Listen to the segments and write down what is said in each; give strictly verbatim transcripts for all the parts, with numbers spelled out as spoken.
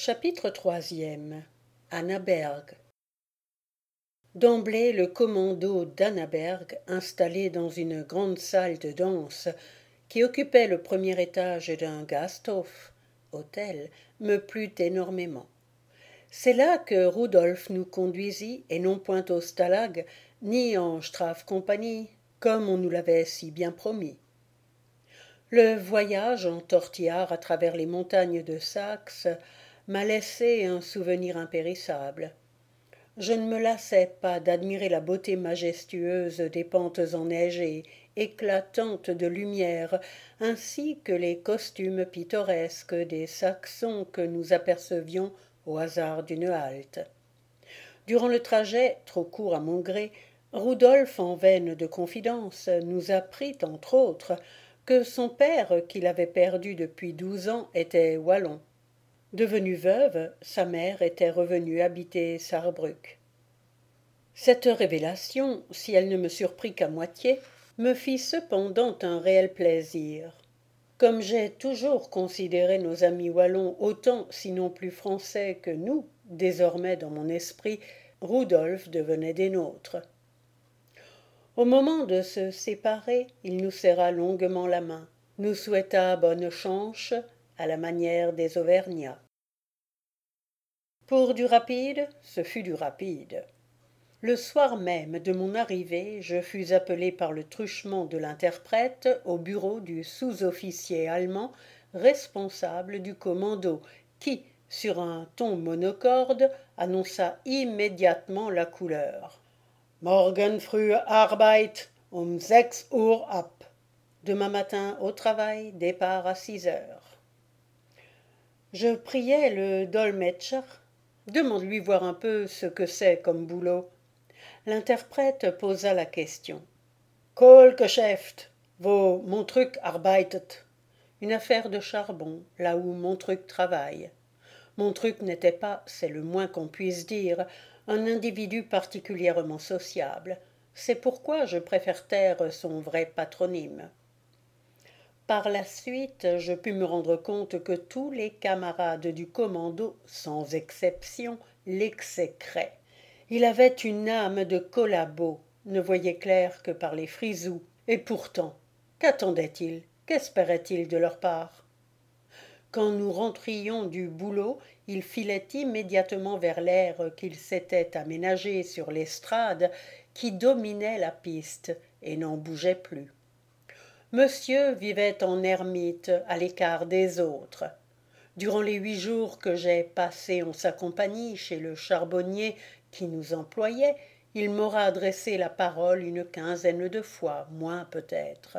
Chapitre troisième. Annaberg. D'emblée, le commando d'Annaberg, installé dans une grande salle de danse qui occupait le premier étage d'un Gasthof, hôtel, me plut énormément. C'est là que Rudolf nous conduisit, et non point au Stalag, ni en Strafcompagnie, comme on nous l'avait si bien promis. Le voyage en tortillard à travers les montagnes de Saxe m'a laissé un souvenir impérissable. Je ne me lassais pas d'admirer la beauté majestueuse des pentes enneigées, éclatantes de lumière, ainsi que les costumes pittoresques des Saxons que nous apercevions au hasard d'une halte. Durant le trajet, trop court à mon gré, Rudolf, en veine de confidence, nous apprit, entre autres, que son père, qu'il avait perdu depuis douze ans, était wallon. Devenue veuve, sa mère était revenue habiter Sarrebruck. Cette révélation, si elle ne me surprit qu'à moitié, me fit cependant un réel plaisir. Comme j'ai toujours considéré nos amis wallons autant, sinon plus français que nous, désormais dans mon esprit, Rudolf devenait des nôtres. Au moment de se séparer, il nous serra longuement la main, nous souhaita bonne chance, à la manière des Auvergnats. Pour du rapide, ce fut du rapide. Le soir même de mon arrivée, je fus appelé par le truchement de l'interprète au bureau du sous-officier allemand responsable du commando qui, sur un ton monocorde, annonça immédiatement la couleur. Morgen früh Arbeit, um sechs Uhr ab. Demain matin au travail, départ à six heures. Je priais le dolmetscher. Demande-lui voir un peu ce que c'est comme boulot. L'interprète posa la question. Kohlgeschäft, wo Montruc arbeitet. Une affaire de charbon, là où Montruc travaille. Montruc n'était pas, c'est le moins qu'on puisse dire, un individu particulièrement sociable. C'est pourquoi je préfère taire son vrai patronyme. Par la suite, je pus me rendre compte que tous les camarades du commando, sans exception, l'exécraient. Il avait une âme de collabo, ne voyait clair que par les frisous, et pourtant, qu'attendaient-ils, qu'espéraient-ils de leur part? Quand nous rentrions du boulot, il filait immédiatement vers l'air qu'il s'était aménagé sur l'estrade qui dominait la piste et n'en bougeait plus. Monsieur vivait en ermite, à l'écart des autres. Durant les huit jours que j'ai passés en sa compagnie chez le charbonnier qui nous employait, il m'aura adressé la parole une quinzaine de fois, moins peut-être.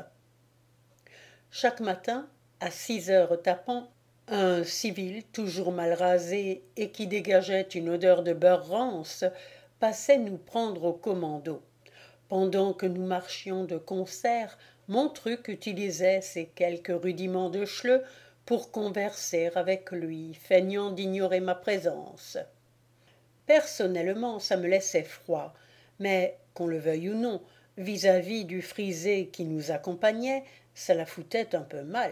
Chaque matin, à six heures tapant, un civil toujours mal rasé et qui dégageait une odeur de beurre rance passait nous prendre au commando. Pendant que nous marchions de concert, Montruc utilisait ses quelques rudiments de chleu pour converser avec lui, feignant d'ignorer ma présence. Personnellement, ça me laissait froid, mais, qu'on le veuille ou non, vis-à-vis du frisé qui nous accompagnait, ça la foutait un peu mal.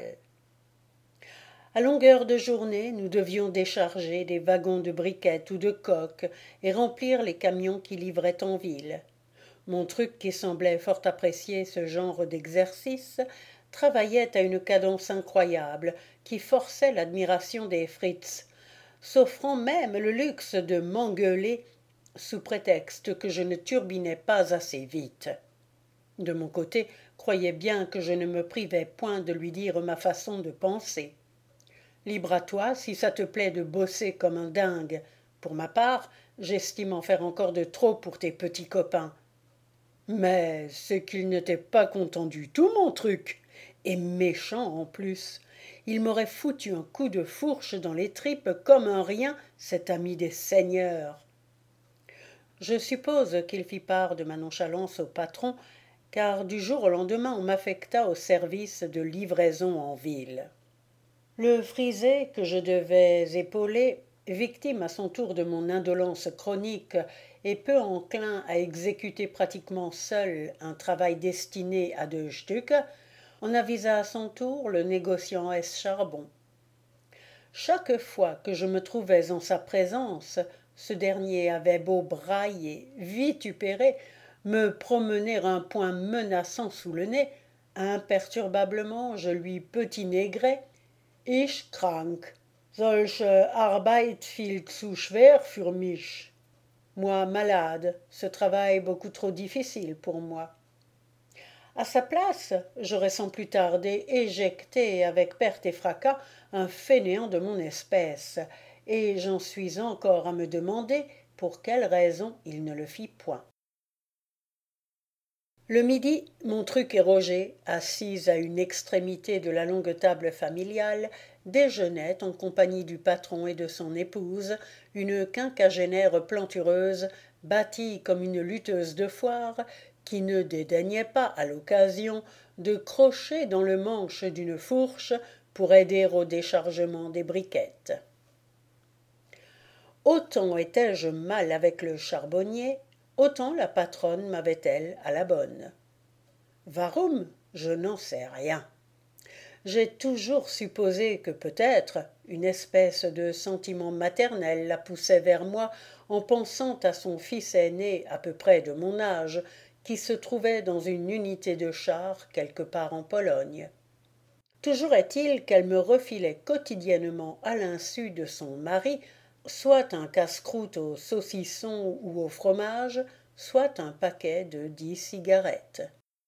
À longueur de journée, nous devions décharger des wagons de briquettes ou de coques et remplir les camions qui livraient en ville. Montruc, qui semblait fort apprécier ce genre d'exercice, travaillait à une cadence incroyable qui forçait l'admiration des Fritz, s'offrant même le luxe de m'engueuler sous prétexte que je ne turbinais pas assez vite. De mon côté, croyez bien que je ne me privais point de lui dire ma façon de penser. Libre à toi, si ça te plaît de bosser comme un dingue. Pour ma part, j'estime en faire encore de trop pour tes petits copains. Mais c'est qu'il n'était pas content du tout, mon truc, et méchant en plus. Il m'aurait foutu un coup de fourche dans les tripes comme un rien, cet ami des seigneurs. Je suppose qu'il fit part de ma nonchalance au patron, car du jour au lendemain on m'affecta au service de livraison en ville. Le frisé que je devais épauler, victime à son tour de mon indolence chronique et peu enclin à exécuter pratiquement seul un travail destiné à deux stucs, en avisa à son tour le négociant S. Charbon. Chaque fois que je me trouvais en sa présence, ce dernier avait beau brailler, vitupérer, me promener un poing menaçant sous le nez, imperturbablement je lui petit-négrais. Ich krank, solche Arbeit viel zu schwer für mich. Moi malade, ce travail beaucoup trop difficile pour moi. À sa place, j'aurais sans plus tarder éjecté avec perte et fracas un fainéant de mon espèce, et j'en suis encore à me demander pour quelle raison il ne le fit point. Le midi, Montruc et Roger, assis à une extrémité de la longue table familiale, déjeunaient en compagnie du patron et de son épouse, une quinquagénaire plantureuse, bâtie comme une lutteuse de foire, qui ne dédaignait pas, à l'occasion, de crocher dans le manche d'une fourche pour aider au déchargement des briquettes. Autant étais-je mal avec le charbonnier, autant la patronne m'avait-elle à la bonne. Varum, je n'en sais rien. J'ai toujours supposé que peut-être une espèce de sentiment maternel la poussait vers moi en pensant à son fils aîné à peu près de mon âge, qui se trouvait dans une unité de chars quelque part en Pologne. Toujours est-il qu'elle me refilait quotidiennement à l'insu de son mari soit un casse-croûte au saucisson ou au fromage, soit un paquet de dix cigarettes.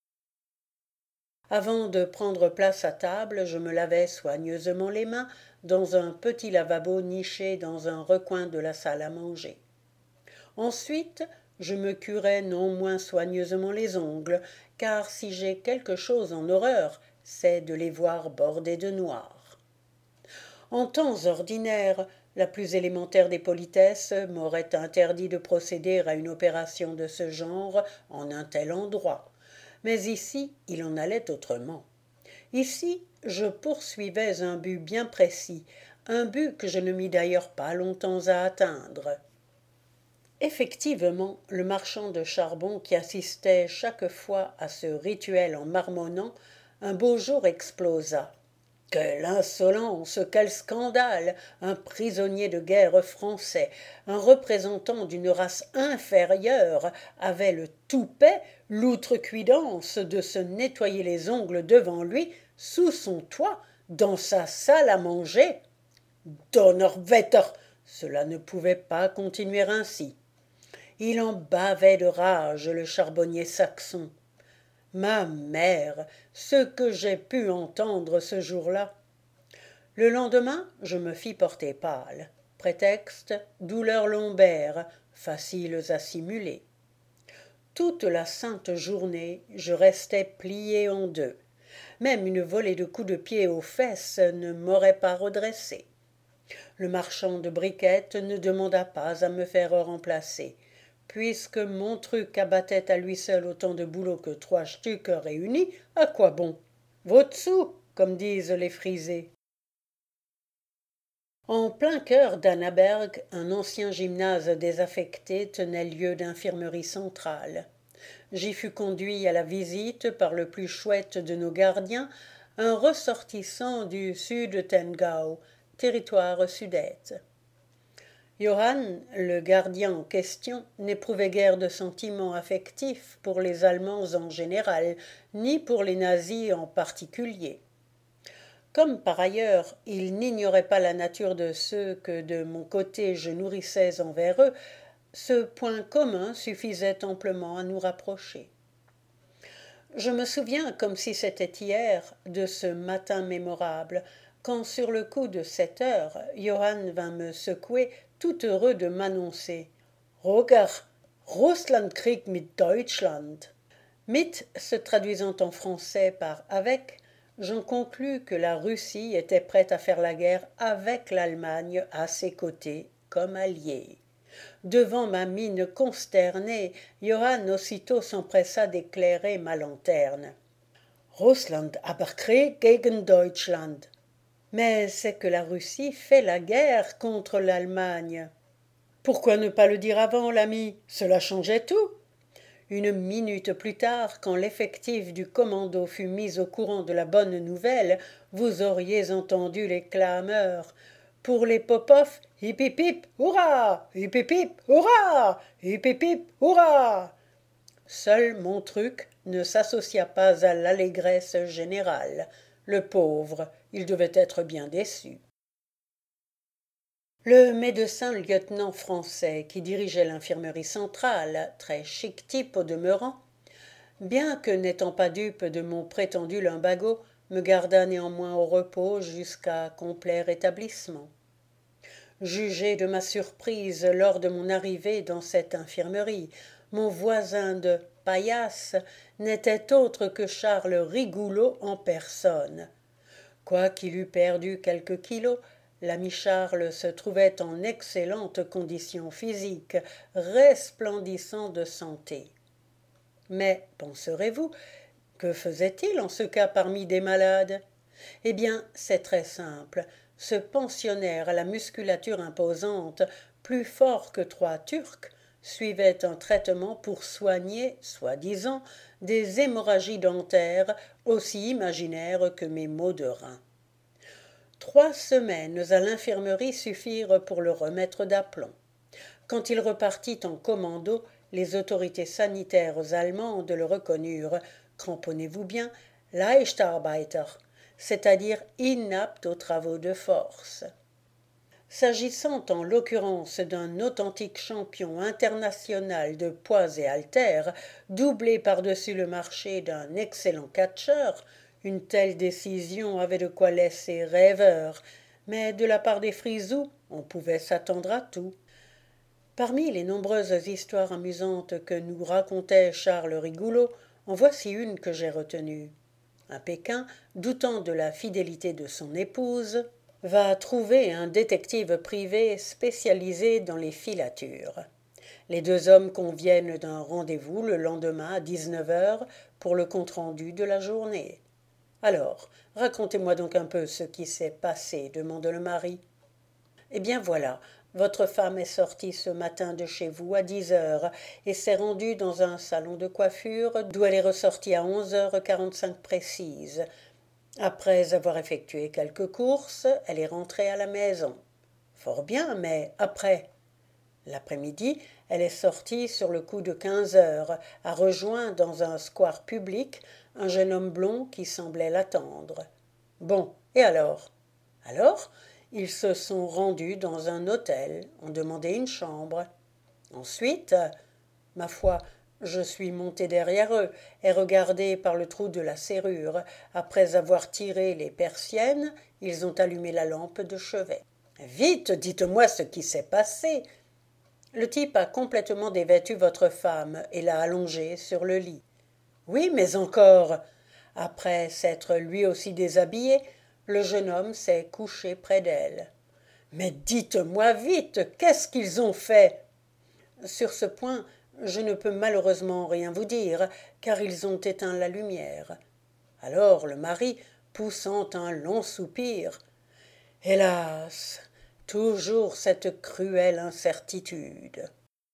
Avant de prendre place à table, je me lavais soigneusement les mains dans un petit lavabo niché dans un recoin de la salle à manger. Ensuite, je me curais non moins soigneusement les ongles, car si j'ai quelque chose en horreur, c'est de les voir bordés de noir. En temps ordinaire, la plus élémentaire des politesses m'aurait interdit de procéder à une opération de ce genre en un tel endroit. Mais ici, il en allait autrement. Ici, je poursuivais un but bien précis, un but que je ne mis d'ailleurs pas longtemps à atteindre. Effectivement, le marchand de charbon qui assistait chaque fois à ce rituel en marmonnant, un beau jour explosa. Quelle insolence, quel scandale! Un prisonnier de guerre français, un représentant d'une race inférieure, avait le toupet, l'outrecuidance de se nettoyer les ongles devant lui, sous son toit, dans sa salle à manger. Donnerwetter! Cela ne pouvait pas continuer ainsi. Il en bavait de rage, le charbonnier saxon. Ma mère, ce que j'ai pu entendre ce jour-là. Le lendemain, je me fis porter pâle. Prétexte, douleurs lombaires, faciles à simuler. Toute la sainte journée, je restais plié en deux. Même une volée de coups de pied aux fesses ne m'aurait pas redressé. Le marchand de briquettes ne demanda pas à me faire remplacer. Puisque Montruc abattait à lui seul autant de boulot que trois stucs réunis, à quoi bon? Wozu, comme disent les frisés. En plein cœur d'Annaberg, un ancien gymnase désaffecté tenait lieu d'infirmerie centrale. J'y fus conduit à la visite par le plus chouette de nos gardiens, un ressortissant du Sud-Tengau, territoire sudète. Johann, le gardien en question, n'éprouvait guère de sentiments affectifs pour les Allemands en général, ni pour les nazis en particulier. Comme par ailleurs il n'ignorait pas la nature de ceux que de mon côté je nourrissais envers eux, ce point commun suffisait amplement à nous rapprocher. Je me souviens, comme si c'était hier, de ce matin mémorable, quand sur le coup de sept heures, Johann vint me secouer, tout heureux de m'annoncer « Roger, Russland kriegt mit Deutschland ». Mit se traduisant en français par « avec », j'en conclus que la Russie était prête à faire la guerre avec l'Allemagne à ses côtés comme alliée. Devant ma mine consternée, Johann aussitôt s'empressa d'éclairer ma lanterne. « Russland aber Krieg gegen Deutschland ». Mais c'est que la Russie fait la guerre contre l'Allemagne. Pourquoi ne pas le dire avant, l'ami? Cela changeait tout. Une minute plus tard, quand l'effectif du commando fut mis au courant de la bonne nouvelle, vous auriez entendu les clameurs. Pour les Popov, hip hip hip, hurrah! Hip hip hip, hurrah! Hip hip hip, hurrah! Seul mon truc ne s'associa pas à l'allégresse générale. Le pauvre, il devait être bien déçu. Le médecin lieutenant français qui dirigeait l'infirmerie centrale, très chic type au demeurant, bien que n'étant pas dupe de mon prétendu lumbago, me garda néanmoins au repos jusqu'à complet rétablissement. Jugez de ma surprise lors de mon arrivée dans cette infirmerie. Mon voisin de paillasse n'était autre que Charles Rigoulot en personne. Quoiqu'il eût perdu quelques kilos, l'ami Charles se trouvait en excellente condition physique, resplendissant de santé. Mais, penserez-vous, que faisait-il en ce cas parmi des malades? Eh bien, c'est très simple. Ce pensionnaire à la musculature imposante, plus fort que trois Turcs, suivait un traitement pour soigner, soi-disant, des hémorragies dentaires aussi imaginaires que mes maux de rein. Trois semaines à l'infirmerie suffirent pour le remettre d'aplomb. Quand il repartit en commando, les autorités sanitaires allemandes le reconnurent, cramponnez-vous bien, Leichtarbeiter, c'est-à-dire inapte aux travaux de force. S'agissant en l'occurrence d'un authentique champion international de poids et haltères, doublé par-dessus le marché d'un excellent catcheur, une telle décision avait de quoi laisser rêveur, mais de la part des frisous, on pouvait s'attendre à tout. Parmi les nombreuses histoires amusantes que nous racontait Charles Rigoulot, en voici une que j'ai retenue. À Pékin, doutant de la fidélité de son épouse, va trouver un détective privé spécialisé dans les filatures. Les deux hommes conviennent d'un rendez-vous le lendemain à dix-neuf heures pour le compte-rendu de la journée. Alors, racontez-moi donc un peu ce qui s'est passé, demande le mari. Eh bien voilà, votre femme est sortie ce matin de chez vous à dix heures et s'est rendue dans un salon de coiffure d'où elle est ressortie à onze heures quarante-cinq précises. Après avoir effectué quelques courses, elle est rentrée à la maison. Fort bien, mais après. L'après-midi, elle est sortie sur le coup de quinze heures, a rejoint dans un square public un jeune homme blond qui semblait l'attendre. Bon, et alors? Alors, ils se sont rendus dans un hôtel, ont demandé une chambre. Ensuite, ma foi, je suis monté derrière eux et regardé par le trou de la serrure. Après avoir tiré les persiennes, ils ont allumé la lampe de chevet. Vite, dites-moi ce qui s'est passé. Le type a complètement dévêtu votre femme et l'a allongée sur le lit. Oui, mais encore. Après s'être lui aussi déshabillé, le jeune homme s'est couché près d'elle. Mais dites-moi vite, qu'est-ce qu'ils ont fait? Sur ce point, je ne peux malheureusement rien vous dire, car ils ont éteint la lumière. Alors le mari, poussant un long soupir. Hélas, toujours cette cruelle incertitude.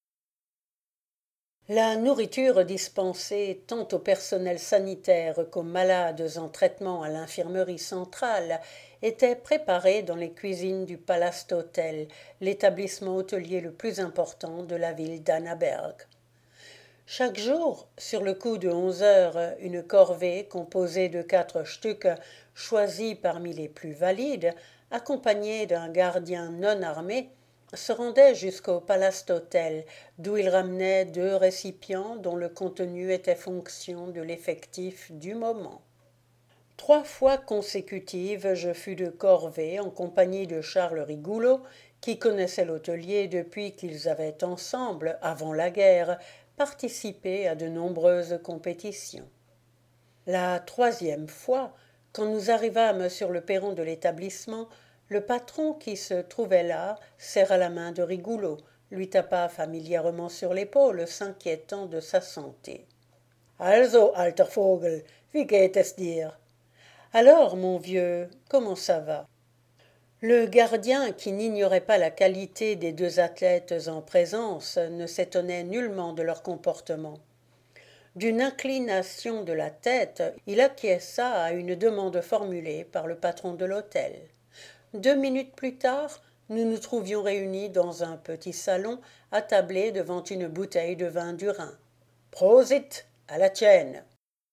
La nourriture dispensée tant au personnel sanitaire qu'aux malades en traitement à l'infirmerie centrale était préparée dans les cuisines du Palast Hotel, l'établissement hôtelier le plus important de la ville d'Annaberg. Chaque jour, sur le coup de onze heures, une corvée composée de quatre stucs choisis parmi les plus valides, accompagnée d'un gardien non armé, se rendait jusqu'au Palast Hotel, d'où il ramenait deux récipients dont le contenu était fonction de l'effectif du moment. Trois fois consécutives, je fus de corvée en compagnie de Charles Rigoulot, qui connaissait l'hôtelier depuis qu'ils avaient ensemble, avant la guerre, participé à de nombreuses compétitions. La troisième fois, quand nous arrivâmes sur le perron de l'établissement, le patron qui se trouvait là serra la main de Rigoulot, lui tapa familièrement sur l'épaule, s'inquiétant de sa santé. Also, alter Vogel, wie geht es dir? Alors, mon vieux, comment ça va? Le gardien, qui n'ignorait pas la qualité des deux athlètes en présence, ne s'étonnait nullement de leur comportement. D'une inclination de la tête, il acquiesça à une demande formulée par le patron de l'hôtel. Deux minutes plus tard, nous nous trouvions réunis dans un petit salon, attablés devant une bouteille de vin du Rhin. Prosit, à la tienne.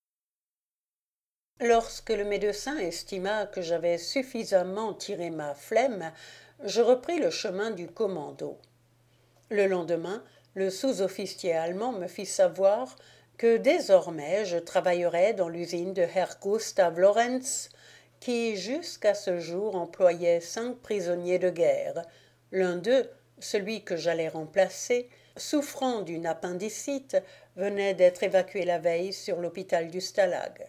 Lorsque le médecin estima que j'avais suffisamment tiré ma flemme, je repris le chemin du commando. Le lendemain, le sous-officier allemand me fit savoir que désormais je travaillerais dans l'usine de Herr Gustav Lorenz, qui jusqu'à ce jour employait cinq prisonniers de guerre. L'un d'eux, celui que j'allais remplacer, souffrant d'une appendicite, venait d'être évacué la veille sur l'hôpital du Stalag.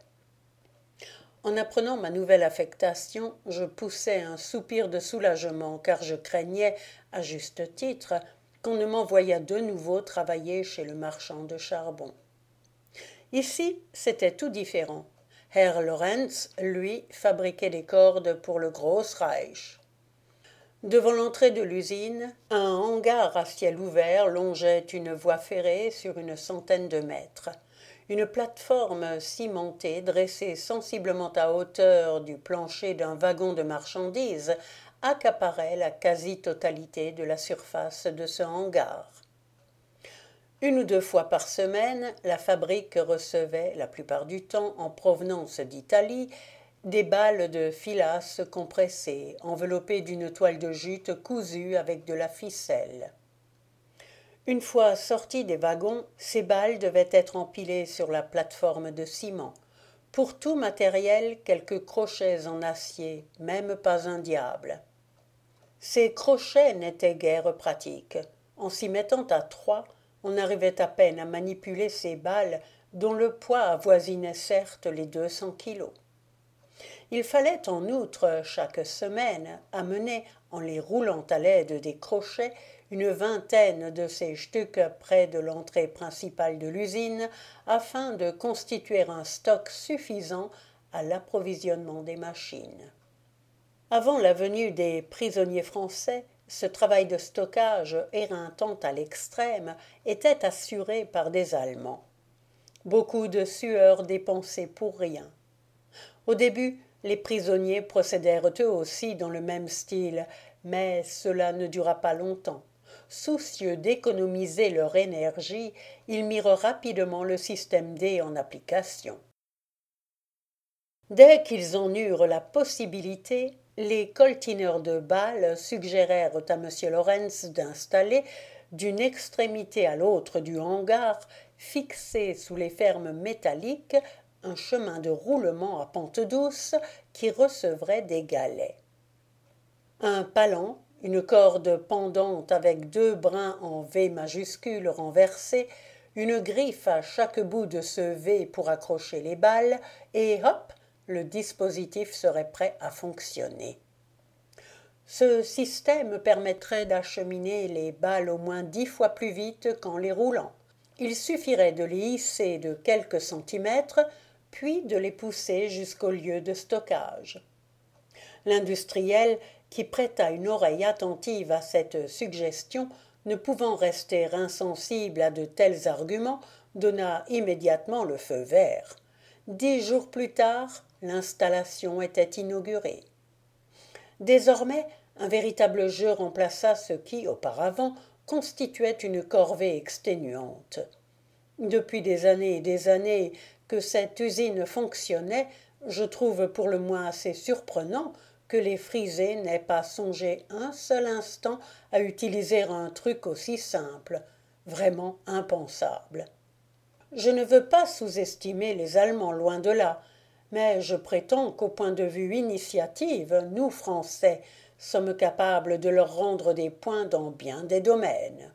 En apprenant ma nouvelle affectation, je poussai un soupir de soulagement, car je craignais, à juste titre, qu'on ne m'envoyât de nouveau travailler chez le marchand de charbon. Ici, c'était tout différent. Herr Lorenz, lui, fabriquait des cordes pour le Grossreich. Devant l'entrée de l'usine, un hangar à ciel ouvert longeait une voie ferrée sur une centaine de mètres. Une plateforme cimentée, dressée sensiblement à hauteur du plancher d'un wagon de marchandises, accaparait la quasi-totalité de la surface de ce hangar. Une ou deux fois par semaine, la fabrique recevait, la plupart du temps en provenance d'Italie, des balles de filasse compressées, enveloppées d'une toile de jute cousue avec de la ficelle. Une fois sortis des wagons, ces balles devaient être empilées sur la plateforme de ciment. Pour tout matériel, quelques crochets en acier, même pas un diable. Ces crochets n'étaient guère pratiques. En s'y mettant à trois, on arrivait à peine à manipuler ces balles dont le poids avoisinait certes les deux cents kilos. Il fallait en outre, chaque semaine, amener, en les roulant à l'aide des crochets, une vingtaine de ces stucs près de l'entrée principale de l'usine, afin de constituer un stock suffisant à l'approvisionnement des machines. Avant la venue des prisonniers français, ce travail de stockage, éreintant à l'extrême, était assuré par des Allemands. Beaucoup de sueur dépensée pour rien. Au début, les prisonniers procédèrent eux aussi dans le même style, mais cela ne dura pas longtemps. Soucieux d'économiser leur énergie, ils mirent rapidement le système D en application. Dès qu'ils en eurent la possibilité, les coltineurs de balles suggérèrent à M. Lorenz d'installer, d'une extrémité à l'autre du hangar, fixé sous les fermes métalliques, un chemin de roulement à pente douce qui recevrait des galets. Un palan, une corde pendante avec deux brins en V majuscule renversés, une griffe à chaque bout de ce V pour accrocher les balles, et hop, le dispositif serait prêt à fonctionner. Ce système permettrait d'acheminer les balles au moins dix fois plus vite qu'en les roulant. Il suffirait de les hisser de quelques centimètres, puis de les pousser jusqu'au lieu de stockage. L'industriel, qui prêta une oreille attentive à cette suggestion, ne pouvant rester insensible à de tels arguments, donna immédiatement le feu vert. Dix jours plus tard, l'installation était inaugurée. Désormais, un véritable jeu remplaça ce qui, auparavant, constituait une corvée exténuante. Depuis des années et des années que cette usine fonctionnait, je trouve pour le moins assez surprenant que les frisés n'aient pas songé un seul instant à utiliser un truc aussi simple, vraiment impensable. Je ne veux pas sous-estimer les Allemands, loin de là, mais je prétends qu'au point de vue initiative, nous, Français, sommes capables de leur rendre des points dans bien des domaines.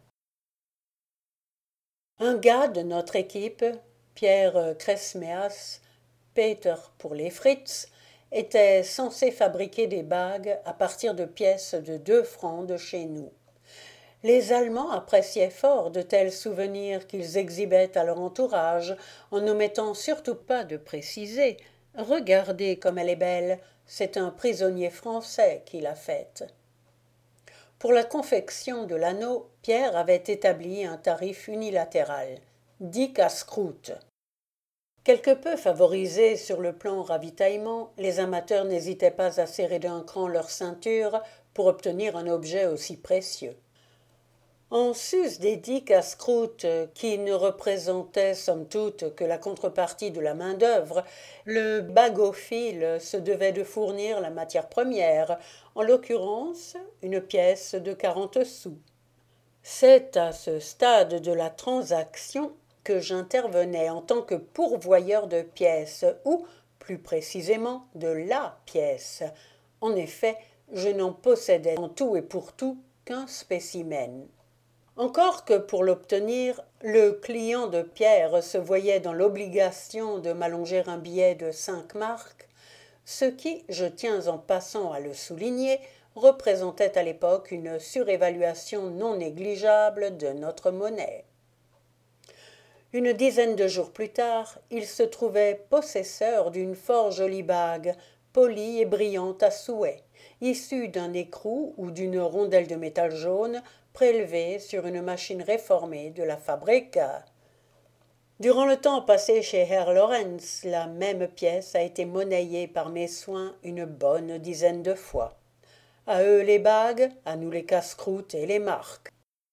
Un gars de notre équipe, Pierre Cresmeas, Peter pour les Fritz, était censé fabriquer des bagues à partir de pièces de deux francs de chez nous. Les Allemands appréciaient fort de tels souvenirs qu'ils exhibaient à leur entourage, en n'omettant surtout pas de préciser « Regardez comme elle est belle, c'est un prisonnier français qui l'a faite ». Pour la confection de l'anneau, Pierre avait établi un tarif unilatéral, dix casse-croûtes. Quelque peu favorisés sur le plan ravitaillement, les amateurs n'hésitaient pas à serrer d'un cran leur ceinture pour obtenir un objet aussi précieux. En sus des dix casse-croûtes qui ne représentaient somme toute que la contrepartie de la main-d'œuvre, le bagophile se devait de fournir la matière première, en l'occurrence une pièce de quarante sous. C'est à ce stade de la transaction que j'intervenais en tant que pourvoyeur de pièces, ou, plus précisément, de la pièce. En effet, je n'en possédais en tout et pour tout qu'un spécimen. Encore que pour l'obtenir, le client de Pierre se voyait dans l'obligation de m'allonger un billet de cinq marques, ce qui, je tiens en passant à le souligner, représentait à l'époque une surévaluation non négligeable de notre monnaie. Une dizaine de jours plus tard, il se trouvait possesseur d'une fort jolie bague, polie et brillante à souhait, issue d'un écrou ou d'une rondelle de métal jaune prélevée sur une machine réformée de la fabrique. Durant le temps passé chez Herr Lorenz, la même pièce a été monnayée par mes soins une bonne dizaine de fois. À eux les bagues, à nous les casse-croûtes et les marques.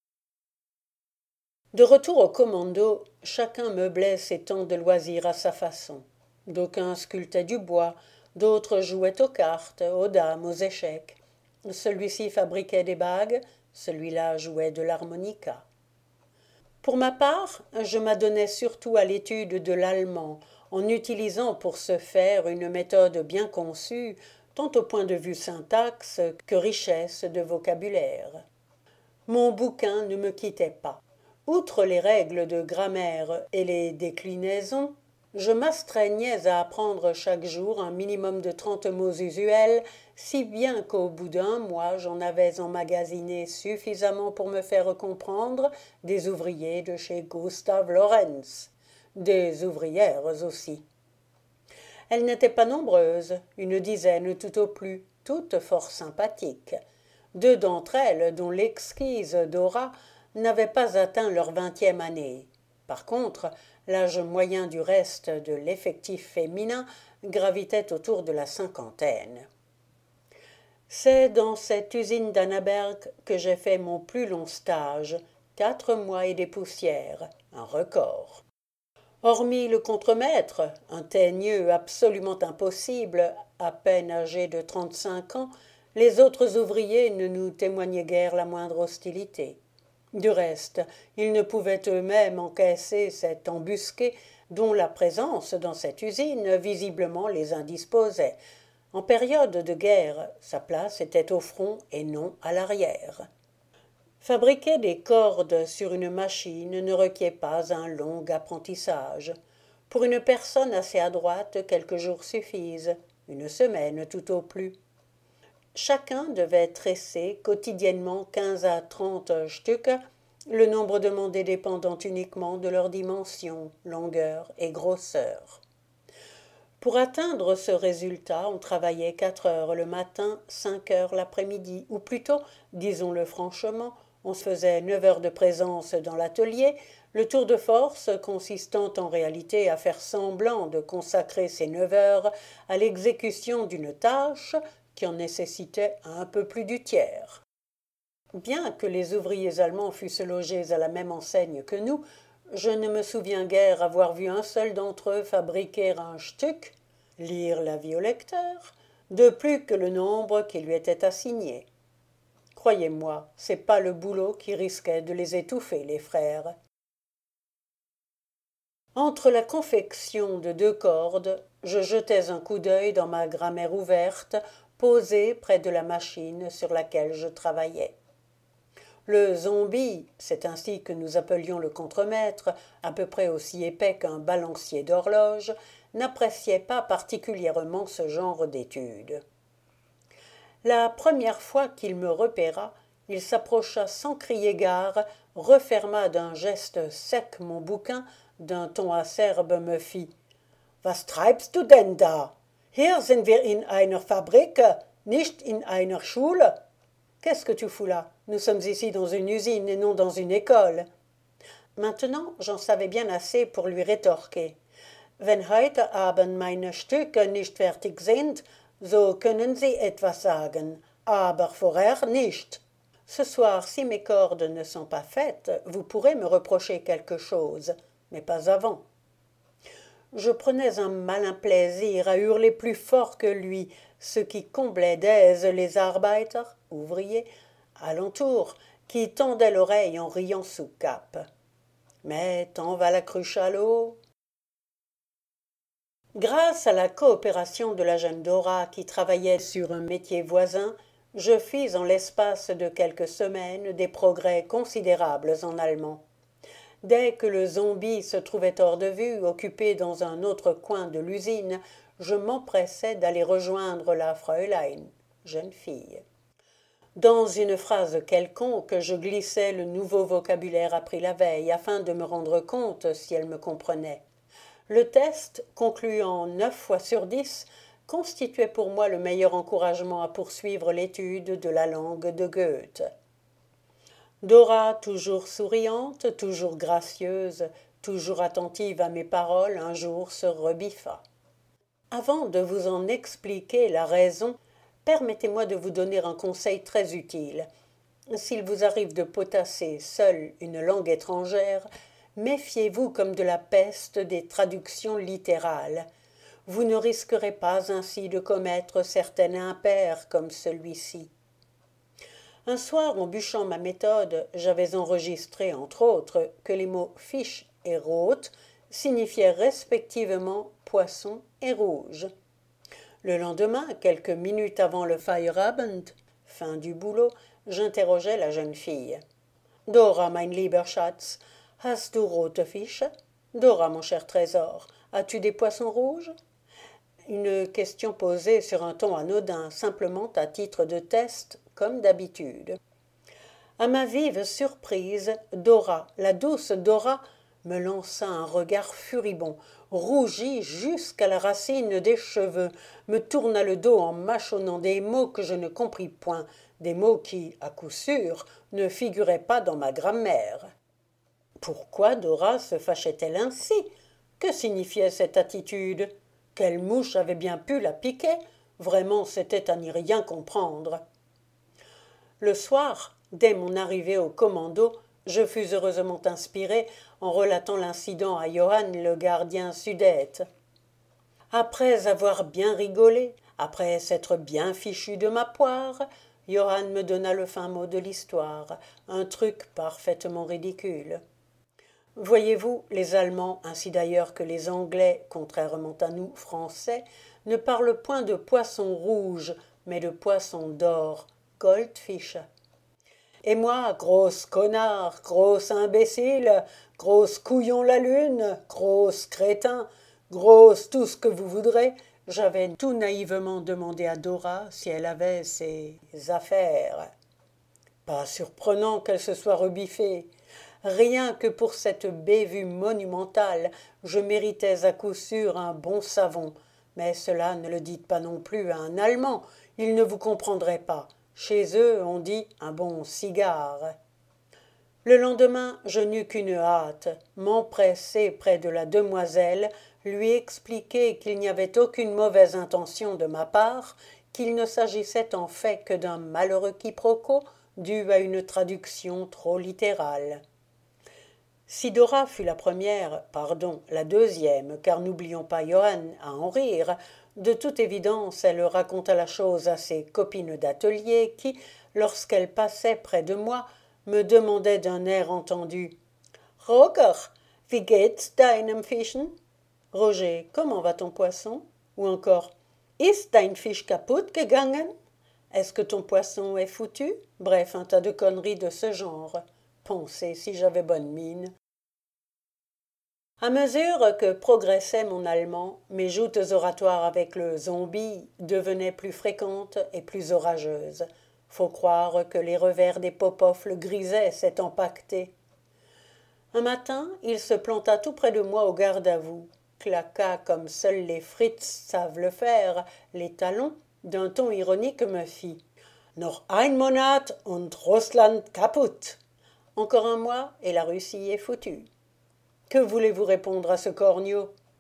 De retour au commando, chacun meublait ses temps de loisirs à sa façon. D'aucuns sculptaient du bois, d'autres jouaient aux cartes, aux dames, aux échecs. Celui-ci fabriquait des bagues, celui-là jouait de l'harmonica. Pour ma part, je m'adonnais surtout à l'étude de l'allemand, en utilisant pour ce faire une méthode bien conçue, tant au point de vue syntaxe que richesse de vocabulaire. Mon bouquin ne me quittait pas. Outre les règles de grammaire et les déclinaisons, je m'astreignais à apprendre chaque jour un minimum de trente mots usuels, si bien qu'au bout d'un mois j'en avais emmagasiné suffisamment pour me faire comprendre des ouvriers de chez Gustav Lorenz, des ouvrières aussi. Elles n'étaient pas nombreuses, une dizaine tout au plus, toutes fort sympathiques. Deux d'entre elles, dont l'exquise Dora, n'avaient pas atteint leur vingtième année. Par contre, l'âge moyen du reste de l'effectif féminin gravitait autour de la cinquantaine. C'est dans cette usine d'Annaberg que j'ai fait mon plus long stage, quatre mois et des poussières, un record. Hormis le contremaître, un teigneux absolument impossible, à peine âgé de trente-cinq ans, les autres ouvriers ne nous témoignaient guère la moindre hostilité. Du reste, ils ne pouvaient eux-mêmes encaisser cette embusquée dont la présence dans cette usine visiblement les indisposait. En période de guerre, sa place était au front et non à l'arrière. Fabriquer des cordes sur une machine ne requiert pas un long apprentissage. Pour une personne assez adroite, quelques jours suffisent, une semaine tout au plus. Chacun devait tresser quotidiennement quinze à trente stucs, le nombre demandé dépendant uniquement de leur dimension, longueur et grosseur. Pour atteindre ce résultat, on travaillait quatre heures le matin, cinq heures l'après-midi, ou plutôt, disons-le franchement, on se faisait neuf heures de présence dans l'atelier, le tour de force consistant en réalité à faire semblant de consacrer ces neuf heures à l'exécution d'une tâche qui en nécessitait un peu plus du tiers. Bien que les ouvriers allemands fussent logés à la même enseigne que nous, je ne me souviens guère avoir vu un seul d'entre eux fabriquer un Stück, lire l'avis au lecteur, de plus que le nombre qui lui était assigné. Croyez-moi, c'est pas le boulot qui risquait de les étouffer, les frères. Entre la confection de deux cordes, je jetais un coup d'œil dans ma grammaire ouverte, posée près de la machine sur laquelle je travaillais. Le zombie, c'est ainsi que nous appelions le contremaître, à peu près aussi épais qu'un balancier d'horloge, n'appréciait pas particulièrement ce genre d'études. La première fois qu'il me repéra, il s'approcha sans crier gare, referma d'un geste sec mon bouquin, d'un ton acerbe me fit « Was treibst du denn da? Hier sind wir in einer Fabrik, nicht in einer Schule. » « Qu'est-ce que tu fous là? Nous sommes ici dans une usine et non dans une école. » Maintenant, j'en savais bien assez pour lui rétorquer. « Wenn heute Abend meine Stücke nicht fertig sind, so können Sie etwas sagen, aber vorher nicht. Ce soir, si mes cordes ne sont pas faites, vous pourrez me reprocher quelque chose, mais pas avant. Je prenais un malin plaisir à hurler plus fort que lui, ce qui comblait d'aise les arbeiter, ouvriers, alentour, qui tendaient l'oreille en riant sous cape. Mais tant va la cruche à l'eau. Grâce à la coopération de la jeune Dora qui travaillait sur un métier voisin, je fis en l'espace de quelques semaines des progrès considérables en allemand. Dès que le zombie se trouvait hors de vue, occupé dans un autre coin de l'usine, je m'empressais d'aller rejoindre la Fräulein, jeune fille. Dans une phrase quelconque, je glissais le nouveau vocabulaire appris la veille, afin de me rendre compte si elle me comprenait. Le test, conclu en neuf fois sur dix, constituait pour moi le meilleur encouragement à poursuivre l'étude de la langue de Goethe. Dora, toujours souriante, toujours gracieuse, toujours attentive à mes paroles, un jour se rebiffa. Avant de vous en expliquer la raison, permettez-moi de vous donner un conseil très utile. S'il vous arrive de potasser seul une langue étrangère, méfiez-vous comme de la peste des traductions littérales. Vous ne risquerez pas ainsi de commettre certains impairs comme celui-ci. Un soir, en bûchant ma méthode, j'avais enregistré, entre autres, que les mots « fiche » et « rot » signifiaient respectivement « poisson » et « rouge ». Le lendemain, quelques minutes avant le Feierabend, fin du boulot, j'interrogeai la jeune fille. « Dora, mein lieber Schatz, hast du rote Fische? Dora, mon cher trésor, as-tu des poissons rouges ?» Une question posée sur un ton anodin, simplement à titre de test, comme d'habitude. À ma vive surprise, Dora, la douce Dora, me lança un regard furibond, rougit jusqu'à la racine des cheveux, me tourna le dos en mâchonnant des mots que je ne compris point, des mots qui, à coup sûr, ne figuraient pas dans ma grammaire. Pourquoi Dora se fâchait-elle ainsi? Que signifiait cette attitude? Quelle mouche avait bien pu la piquer? Vraiment, c'était à n'y rien comprendre. Le soir, dès mon arrivée au commando, je fus heureusement inspiré en relatant l'incident à Johann le gardien Sudette. Après avoir bien rigolé, après s'être bien fichu de ma poire, Johann me donna le fin mot de l'histoire, un truc parfaitement ridicule. Voyez-vous, les Allemands, ainsi d'ailleurs que les Anglais, contrairement à nous, Français, ne parlent point de poisson rouge, mais de poisson d'or, Goldfisch. Et moi, grosse connard, grosse imbécile, grosse couillon la lune, grosse crétin, grosse tout ce que vous voudrez, j'avais tout naïvement demandé à Dora si elle avait ses affaires. Pas surprenant qu'elle se soit rebiffée. Rien que pour cette bévue monumentale, je méritais à coup sûr un bon savon. Mais cela ne le dites pas non plus à un Allemand, il ne vous comprendrait pas. Chez eux, on dit un bon cigare. Le lendemain, je n'eus qu'une hâte, m'empresser près de la demoiselle, lui expliquer qu'il n'y avait aucune mauvaise intention de ma part, qu'il ne s'agissait en fait que d'un malheureux quiproquo dû à une traduction trop littérale. Si Dora fut la première, pardon, la deuxième, car n'oublions pas Johann à en rire, de toute évidence elle raconta la chose à ses copines d'atelier qui, lorsqu'elles passaient près de moi, me demandaient d'un air entendu « Roger, wie geht's deinem Fischen ?» « Roger, comment va ton poisson ?» Ou encore « Ist dein Fisch kaputt gegangen ?» « Est-ce que ton poisson est foutu ?» Bref, un tas de conneries de ce genre. Pensez si j'avais bonne mine. À mesure que progressait mon allemand, mes joutes oratoires avec le zombie devenaient plus fréquentes et plus orageuses. Faut croire que les revers des Popov le grisaient, cet empaqueté. Un matin, il se planta tout près de moi au garde-à-vous, claqua comme seuls les Fritz savent le faire, les talons, d'un ton ironique me fit « Noch ein Monat und Russland kaputt !» Encore un mois et la Russie est foutue. Que voulez-vous répondre à ce corneau?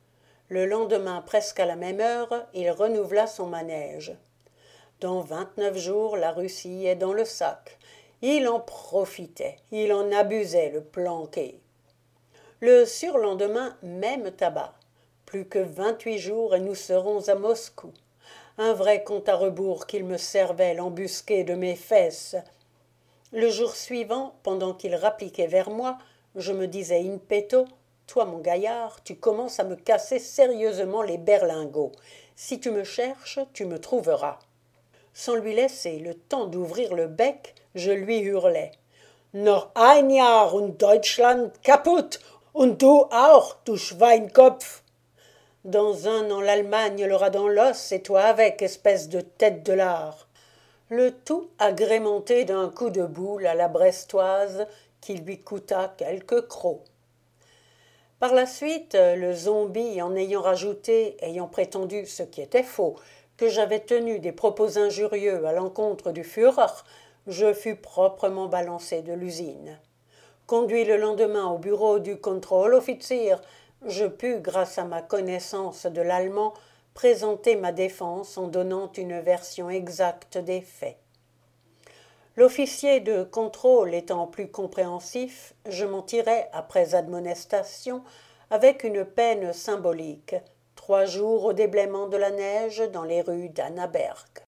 Le lendemain, presque à la même heure, il renouvela son manège. Dans vingt-neuf jours, la Russie est dans le sac. Il en profitait, il en abusait, le planqué. Le surlendemain, même tabac. Plus que vingt-huit jours et nous serons à Moscou. Un vrai compte à rebours qu'il me servait, l'embusqué de mes fesses. Le jour suivant, pendant qu'il rappliquait vers moi, je me disais in petto, toi mon gaillard, tu commences à me casser sérieusement les berlingots. Si tu me cherches, tu me trouveras. Sans lui laisser le temps d'ouvrir le bec, je lui hurlais. Noch ein Jahr und Deutschland kaputt, und du auch, du Schweinkopf. Dans un an, l'Allemagne l'aura dans l'os, et toi avec, espèce de tête de lard. Le tout agrémenté d'un coup de boule à la brestoise qui lui coûta quelques crocs. Par la suite, le zombie, en ayant rajouté, ayant prétendu, ce qui était faux, que j'avais tenu des propos injurieux à l'encontre du Führer, je fus proprement balancé de l'usine. Conduit le lendemain au bureau du Kontrolloffizier, je pus, grâce à ma connaissance de l'allemand, présenter ma défense en donnant une version exacte des faits. L'officier de contrôle étant plus compréhensif, je m'en tirai, après admonestation, avec une peine symbolique, trois jours au déblaiement de la neige dans les rues d'Annaberg.